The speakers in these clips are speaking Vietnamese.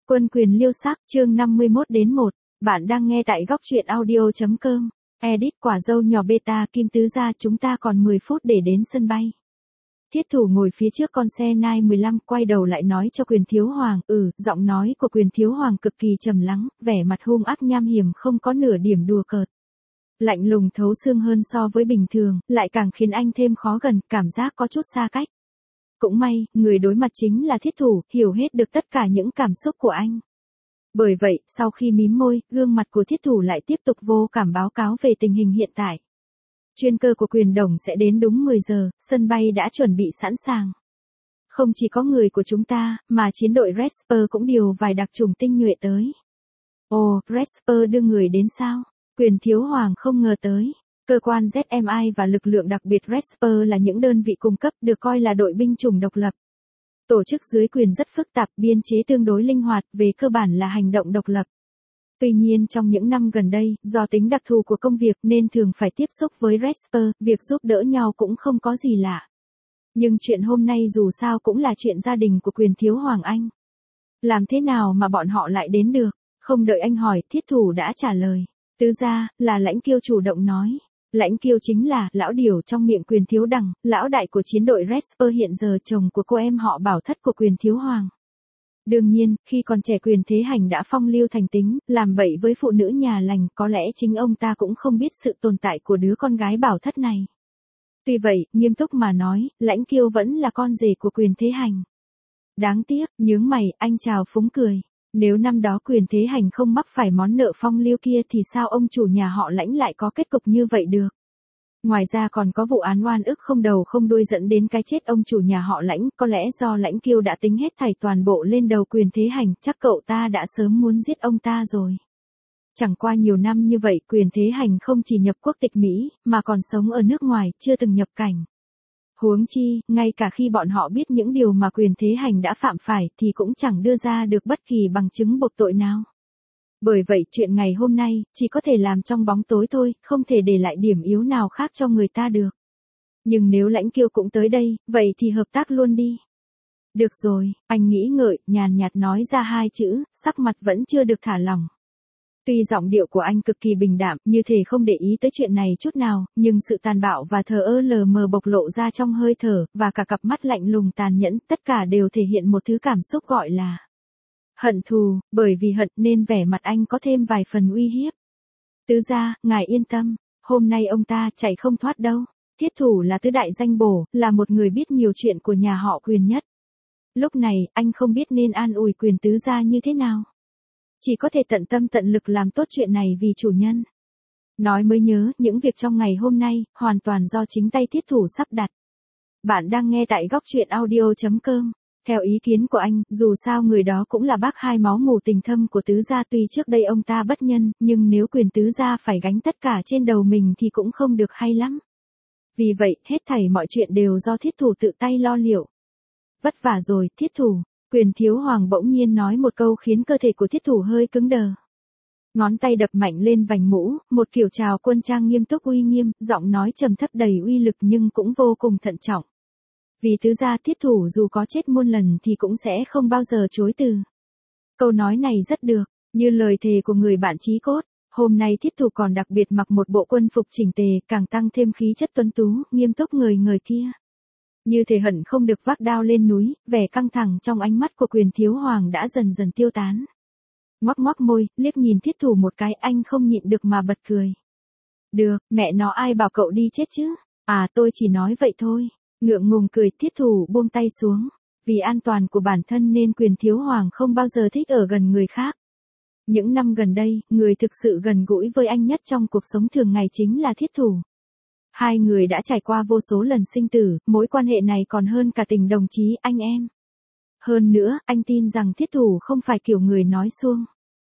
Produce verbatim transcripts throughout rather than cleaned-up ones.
Quân quyền liêu sắc, chương năm mươi mốt đến một. Bạn đang nghe tại góc truyện audio chấm com. Edit quả dâu nhỏ beta Kim Tứ gia, chúng ta còn mười phút để đến sân bay. Thiết thủ ngồi phía trước con xe Nai mười lăm quay đầu lại nói cho Quyền Thiếu Hoàng, ừ, giọng nói của Quyền Thiếu Hoàng cực kỳ trầm lắng, vẻ mặt hung ác nham hiểm không có nửa điểm đùa cợt. Lạnh lùng thấu xương hơn so với bình thường, lại càng khiến anh thêm khó gần, cảm giác có chút xa cách. Cũng may, người đối mặt chính là thiết thủ, hiểu hết được tất cả những cảm xúc của anh. Bởi vậy, sau khi mím môi, gương mặt của thiết thủ lại tiếp tục vô cảm báo cáo về tình hình hiện tại. Chuyên cơ của Quyền Đồng sẽ đến đúng mười giờ, sân bay đã chuẩn bị sẵn sàng. Không chỉ có người của chúng ta, mà chiến đội Resper cũng điều vài đặc chủng tinh nhuệ tới. Ồ, Resper đưa người đến sao? Quyền Thiếu Hoàng không ngờ tới. Cơ quan Z M I và lực lượng đặc biệt Resper là những đơn vị cung cấp được coi là đội binh chủng độc lập. Tổ chức dưới quyền rất phức tạp, biên chế tương đối linh hoạt, về cơ bản là hành động độc lập. Tuy nhiên trong những năm gần đây, do tính đặc thù của công việc nên thường phải tiếp xúc với Resper, việc giúp đỡ nhau cũng không có gì lạ. Nhưng chuyện hôm nay dù sao cũng là chuyện gia đình của Quyền Thiếu Hoàng anh. Làm thế nào mà bọn họ lại đến được? Không đợi anh hỏi, thiết thủ đã trả lời. Tứ gia, là Lãnh Kiêu chủ động nói. Lãnh Kiêu chính là lão điểu trong miệng Quyền Thiếu Đằng, lão đại của chiến đội Resper, hiện giờ chồng của cô em họ Bảo Thất của Quyền Thiếu Hoàng. Đương nhiên, khi còn trẻ Quyền Thế Hành đã phong lưu thành tính, làm bậy với phụ nữ nhà lành, có lẽ chính ông ta cũng không biết sự tồn tại của đứa con gái Bảo Thất này. Tuy vậy, nghiêm túc mà nói, Lãnh Kiêu vẫn là con rể của Quyền Thế Hành. Đáng tiếc, nhướng mày, anh chào phúng cười. Nếu năm đó Quyền Thế Hành không mắc phải món nợ phong lưu kia thì sao ông chủ nhà họ Lãnh lại có kết cục như vậy được? Ngoài ra còn có vụ án oan ức không đầu không đuôi dẫn đến cái chết ông chủ nhà họ Lãnh, có lẽ do Lãnh Kiêu đã tính hết thảy toàn bộ lên đầu Quyền Thế Hành, chắc cậu ta đã sớm muốn giết ông ta rồi. Chẳng qua nhiều năm như vậy, Quyền Thế Hành không chỉ nhập quốc tịch Mỹ, mà còn sống ở nước ngoài, chưa từng nhập cảnh. Huống chi, ngay cả khi bọn họ biết những điều mà Quyền Thế Hành đã phạm phải thì cũng chẳng đưa ra được bất kỳ bằng chứng buộc tội nào. Bởi vậy chuyện ngày hôm nay, chỉ có thể làm trong bóng tối thôi, không thể để lại điểm yếu nào khác cho người ta được. Nhưng nếu Lãnh Kiêu cũng tới đây, vậy thì hợp tác luôn đi. Được rồi, anh nghĩ ngợi, nhàn nhạt nói ra hai chữ, sắc mặt vẫn chưa được thả lỏng. Tuy giọng điệu của anh cực kỳ bình đạm, như thể không để ý tới chuyện này chút nào, nhưng sự tàn bạo và thờ ơ lờ mờ bộc lộ ra trong hơi thở, và cả cặp mắt lạnh lùng tàn nhẫn, tất cả đều thể hiện một thứ cảm xúc gọi là hận thù, bởi vì hận nên vẻ mặt anh có thêm vài phần uy hiếp. Tứ gia, ngài yên tâm, hôm nay ông ta chạy không thoát đâu. Thiết thủ là tứ đại danh bổ, là một người biết nhiều chuyện của nhà họ Quyền nhất. Lúc này, anh không biết nên an ủi Quyền tứ gia như thế nào. Chỉ có thể tận tâm tận lực làm tốt chuyện này vì chủ nhân. Nói mới nhớ, những việc trong ngày hôm nay, hoàn toàn do chính tay thiết thủ sắp đặt. Bạn đang nghe tại góc truyện audio chấm com. Theo ý kiến của anh, dù sao người đó cũng là bác hai máu mủ tình thâm của tứ gia, tuy trước đây ông ta bất nhân, nhưng nếu Quyền tứ gia phải gánh tất cả trên đầu mình thì cũng không được hay lắm. Vì vậy, hết thảy mọi chuyện đều do thiết thủ tự tay lo liệu. Vất vả rồi, thiết thủ. Quyền Thiếu Hoàng bỗng nhiên nói một câu khiến cơ thể của thiết thủ hơi cứng đờ. Ngón tay đập mạnh lên vành mũ, một kiểu chào quân trang nghiêm túc uy nghiêm, giọng nói trầm thấp đầy uy lực nhưng cũng vô cùng thận trọng. Vì tứ gia, thiết thủ dù có chết muôn lần thì cũng sẽ không bao giờ chối từ. Câu nói này rất được, như lời thề của người bạn chí cốt. Hôm nay thiết thủ còn đặc biệt mặc một bộ quân phục chỉnh tề, càng tăng thêm khí chất tuấn tú, nghiêm túc người người kia. Như thể hận không được vác đao lên núi, vẻ căng thẳng trong ánh mắt của Quyền Thiếu Hoàng đã dần dần tiêu tán. Ngoắc ngoắc môi, liếc nhìn thiết thủ một cái, anh không nhịn được mà bật cười. Được, mẹ nó ai bảo cậu đi chết chứ? À, tôi chỉ nói vậy thôi. Ngượng ngùng cười, thiết thủ buông tay xuống. Vì an toàn của bản thân nên Quyền Thiếu Hoàng không bao giờ thích ở gần người khác. Những năm gần đây, người thực sự gần gũi với anh nhất trong cuộc sống thường ngày chính là thiết thủ. Hai người đã trải qua vô số lần sinh tử, mối quan hệ này còn hơn cả tình đồng chí anh em. Hơn nữa, anh tin rằng thiết thủ không phải kiểu người nói suông.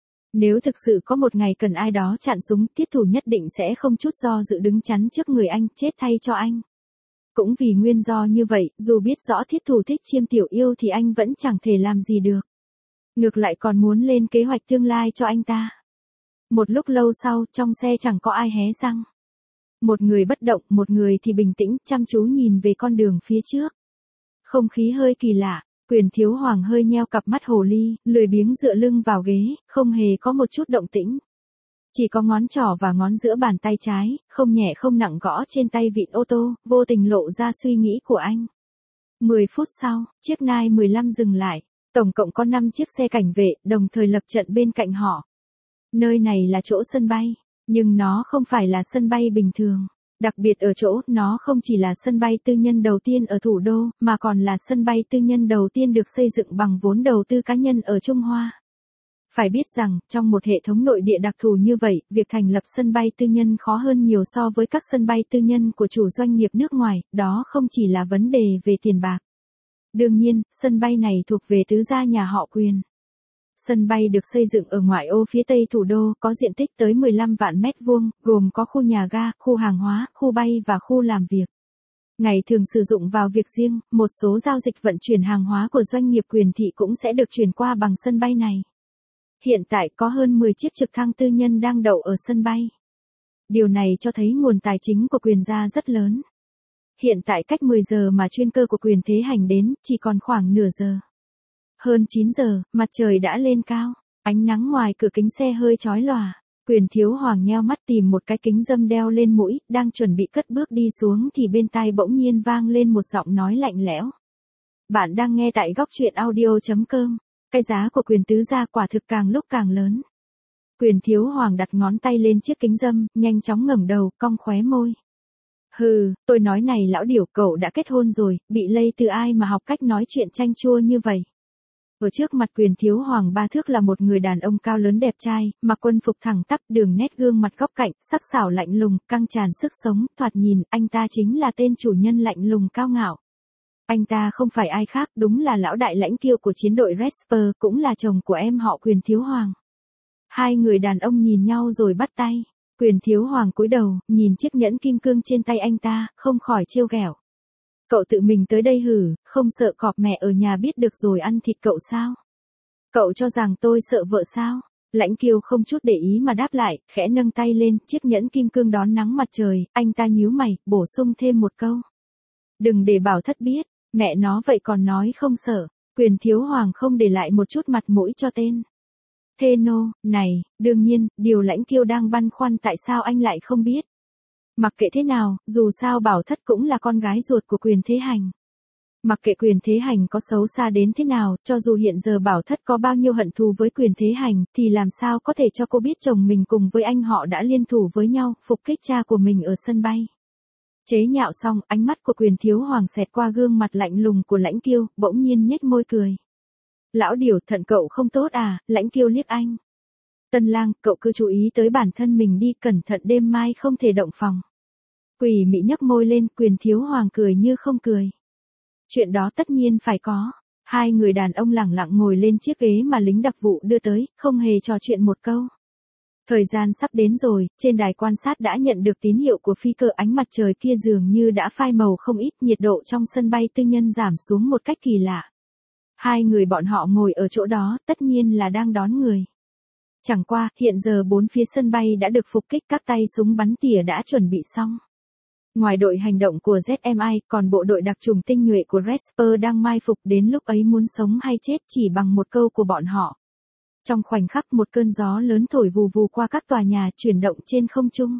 Nếu thực sự có một ngày cần ai đó chặn súng, thiết thủ nhất định sẽ không chút do dự đứng chắn trước người anh, chết thay cho anh. Cũng vì nguyên do như vậy, dù biết rõ thiết thủ thích chiêm tiểu yêu thì anh vẫn chẳng thể làm gì được. Ngược lại còn muốn lên kế hoạch tương lai cho anh ta. Một lúc lâu sau, trong xe chẳng có ai hé răng. Một người bất động, một người thì bình tĩnh, chăm chú nhìn về con đường phía trước. Không khí hơi kỳ lạ, Quyền Thiếu Hoàng hơi nheo cặp mắt hồ ly, lười biếng dựa lưng vào ghế, không hề có một chút động tĩnh. Chỉ có ngón trỏ và ngón giữa bàn tay trái, không nhẹ không nặng gõ trên tay vịn ô tô, vô tình lộ ra suy nghĩ của anh. mười phút sau, chiếc Nai mười lăm dừng lại. Tổng cộng có năm chiếc xe cảnh vệ, đồng thời lập trận bên cạnh họ. Nơi này là chỗ sân bay, nhưng nó không phải là sân bay bình thường. Đặc biệt ở chỗ, nó không chỉ là sân bay tư nhân đầu tiên ở thủ đô, mà còn là sân bay tư nhân đầu tiên được xây dựng bằng vốn đầu tư cá nhân ở Trung Hoa. Phải biết rằng, trong một hệ thống nội địa đặc thù như vậy, việc thành lập sân bay tư nhân khó hơn nhiều so với các sân bay tư nhân của chủ doanh nghiệp nước ngoài, đó không chỉ là vấn đề về tiền bạc. Đương nhiên, sân bay này thuộc về tứ gia nhà họ Quyền. Sân bay được xây dựng ở ngoại ô phía tây thủ đô, có diện tích tới mười lăm vạn mét vuông, gồm có khu nhà ga, khu hàng hóa, khu bay và khu làm việc. Ngày thường sử dụng vào việc riêng, một số giao dịch vận chuyển hàng hóa của doanh nghiệp Quyền thị cũng sẽ được chuyển qua bằng sân bay này. Hiện tại có hơn mười chiếc trực thăng tư nhân đang đậu ở sân bay. Điều này cho thấy nguồn tài chính của Quyền gia rất lớn. Hiện tại cách mười giờ mà chuyên cơ của Quyền Thế Hành đến, chỉ còn khoảng nửa giờ. Hơn chín giờ, mặt trời đã lên cao, ánh nắng ngoài cửa kính xe hơi chói lòa. Quyền Thiếu Hoàng nheo mắt tìm một cái kính râm đeo lên mũi, đang chuẩn bị cất bước đi xuống thì bên tai bỗng nhiên vang lên một giọng nói lạnh lẽo. Bạn đang nghe tại góc truyện audio chấm com. Cái giá của Quyền tứ gia quả thực càng lúc càng lớn. Quyền Thiếu Hoàng đặt ngón tay lên chiếc kính râm, nhanh chóng ngẩng đầu, cong khóe môi. Hừ, tôi nói này lão điểu, cậu đã kết hôn rồi, bị lây từ ai mà học cách nói chuyện chanh chua như vậy. Ở trước mặt Quyền Thiếu Hoàng ba thước là một người đàn ông cao lớn đẹp trai, mặc quân phục thẳng tắp, đường nét gương mặt góc cạnh, sắc sảo lạnh lùng, căng tràn sức sống, thoạt nhìn, anh ta chính là tên chủ nhân lạnh lùng cao ngạo. Anh ta không phải ai khác, đúng là lão đại lãnh kiêu của chiến đội Resper, cũng là chồng của em họ Quyền Thiếu Hoàng. Hai người đàn ông nhìn nhau rồi bắt tay. Quyền Thiếu Hoàng cúi đầu, nhìn chiếc nhẫn kim cương trên tay anh ta, không khỏi trêu ghẹo. Cậu tự mình tới đây hử, không sợ cọp mẹ ở nhà biết được rồi ăn thịt cậu sao? Cậu cho rằng tôi sợ vợ sao? Lãnh Kiêu không chút để ý mà đáp lại, khẽ nâng tay lên, chiếc nhẫn kim cương đón nắng mặt trời, anh ta nhíu mày, bổ sung thêm một câu. Đừng để Bảo Thất biết, mẹ nó vậy còn nói không sợ. Quyền Thiếu Hoàng không để lại một chút mặt mũi cho tên. Thê nô, này, đương nhiên, điều Lãnh Kiêu đang băn khoăn tại sao anh lại không biết. Mặc kệ thế nào, dù sao Bảo Thất cũng là con gái ruột của Quyền Thế Hành. Mặc kệ Quyền Thế Hành có xấu xa đến thế nào, cho dù hiện giờ Bảo Thất có bao nhiêu hận thù với Quyền Thế Hành, thì làm sao có thể cho cô biết chồng mình cùng với anh họ đã liên thủ với nhau, phục kích cha của mình ở sân bay. Chế nhạo xong, ánh mắt của Quyền Thiếu Hoàng xẹt qua gương mặt lạnh lùng của Lãnh Kiêu, bỗng nhiên nhếch môi cười. Lão điểu, thận cậu không tốt à? Lãnh Kiêu liếc anh. Tân lang, cậu cứ chú ý tới bản thân mình đi, cẩn thận đêm mai không thể động phòng. Quỷ mị nhấc môi lên, Quyền Thiếu Hoàng cười như không cười. Chuyện đó tất nhiên phải có. Hai người đàn ông lẳng lặng ngồi lên chiếc ghế mà lính đặc vụ đưa tới, không hề trò chuyện một câu. Thời gian sắp đến rồi, trên đài quan sát đã nhận được tín hiệu của phi cơ, ánh mặt trời kia dường như đã phai màu không ít, nhiệt độ trong sân bay tư nhân giảm xuống một cách kỳ lạ. Hai người bọn họ ngồi ở chỗ đó, tất nhiên là đang đón người. Chẳng qua, hiện giờ bốn phía sân bay đã được phục kích, các tay súng bắn tỉa đã chuẩn bị xong. Ngoài đội hành động của Z M I, còn bộ đội đặc trùng tinh nhuệ của Resper đang mai phục, đến lúc ấy muốn sống hay chết chỉ bằng một câu của bọn họ. Trong khoảnh khắc một cơn gió lớn thổi vù vù qua các tòa nhà, chuyển động trên không trung.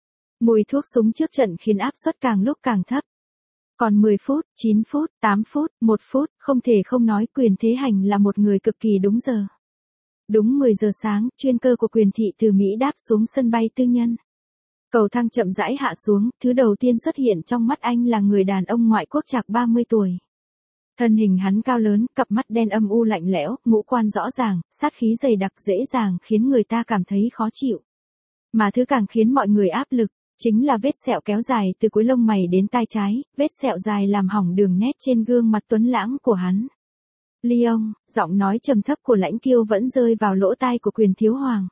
Mùi thuốc súng trước trận khiến áp suất càng lúc càng thấp. Còn mười phút, chín phút, tám phút, một phút, không thể không nói Quyền Thế Hành là một người cực kỳ đúng giờ. Đúng mười giờ sáng, chuyên cơ của Quyền thị từ Mỹ đáp xuống sân bay tư nhân. Cầu thang chậm rãi hạ xuống, thứ đầu tiên xuất hiện trong mắt anh là người đàn ông ngoại quốc chạc ba mươi tuổi. Thân hình hắn cao lớn, cặp mắt đen âm u lạnh lẽo, ngũ quan rõ ràng, sát khí dày đặc dễ dàng khiến người ta cảm thấy khó chịu. Mà thứ càng khiến mọi người áp lực, chính là vết sẹo kéo dài từ cuối lông mày đến tai trái, vết sẹo dài làm hỏng đường nét trên gương mặt tuấn lãng của hắn. Leon, giọng nói trầm thấp của Lãnh Kiêu vẫn rơi vào lỗ tai của Quyền Thiếu Hoàng.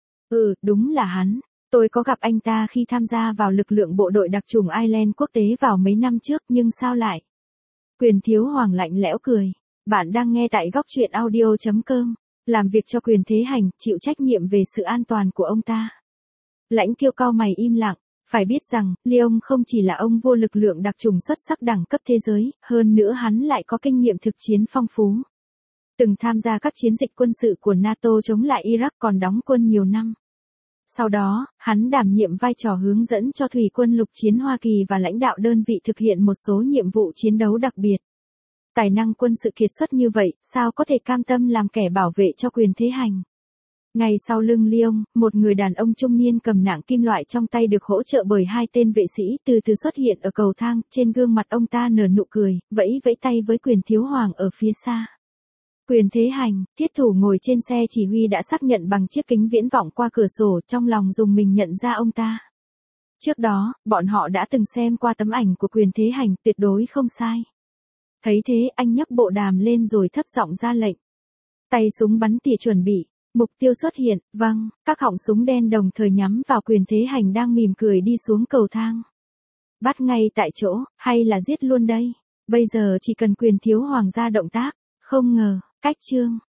Ừ, đúng là hắn. Tôi có gặp anh ta khi tham gia vào lực lượng bộ đội đặc trùng Ireland quốc tế vào mấy năm trước, nhưng sao lại? Quyền Thiếu Hoàng lạnh lẽo cười. Bạn đang nghe tại góc truyện audio chấm com. Làm việc cho Quyền Thế Hành, chịu trách nhiệm về sự an toàn của ông ta. Lãnh Kiêu cau mày im lặng. Phải biết rằng, Lyon không chỉ là ông vua lực lượng đặc chủng xuất sắc đẳng cấp thế giới, hơn nữa hắn lại có kinh nghiệm thực chiến phong phú. Từng tham gia các chiến dịch quân sự của NATO chống lại Iraq, còn đóng quân nhiều năm. Sau đó, hắn đảm nhiệm vai trò hướng dẫn cho thủy quân lục chiến Hoa Kỳ và lãnh đạo đơn vị thực hiện một số nhiệm vụ chiến đấu đặc biệt. Tài năng quân sự kiệt xuất như vậy, sao có thể cam tâm làm kẻ bảo vệ cho quyền thế hành. Ngay sau lưng Lyon, một người đàn ông trung niên cầm nạng kim loại trong tay được hỗ trợ bởi hai tên vệ sĩ từ từ xuất hiện ở cầu thang, trên gương mặt ông ta nở nụ cười, vẫy vẫy tay với quyền thiếu hoàng ở phía xa. Quyền thế hành, thiết thủ ngồi trên xe chỉ huy đã xác nhận bằng chiếc kính viễn vọng qua cửa sổ, trong lòng dùng mình nhận ra ông ta. Trước đó, bọn họ đã từng xem qua tấm ảnh của quyền thế hành, tuyệt đối không sai. Thấy thế, anh nhấc bộ đàm lên rồi thấp giọng ra lệnh. Tay súng bắn tỉa chuẩn bị. Mục tiêu xuất hiện, vâng, các họng súng đen đồng thời nhắm vào quyền thế hành đang mỉm cười đi xuống cầu thang. Bắt ngay tại chỗ, hay là giết luôn đây? Bây giờ chỉ cần quyền thiếu hoàng ra động tác. Không ngờ, cách chương.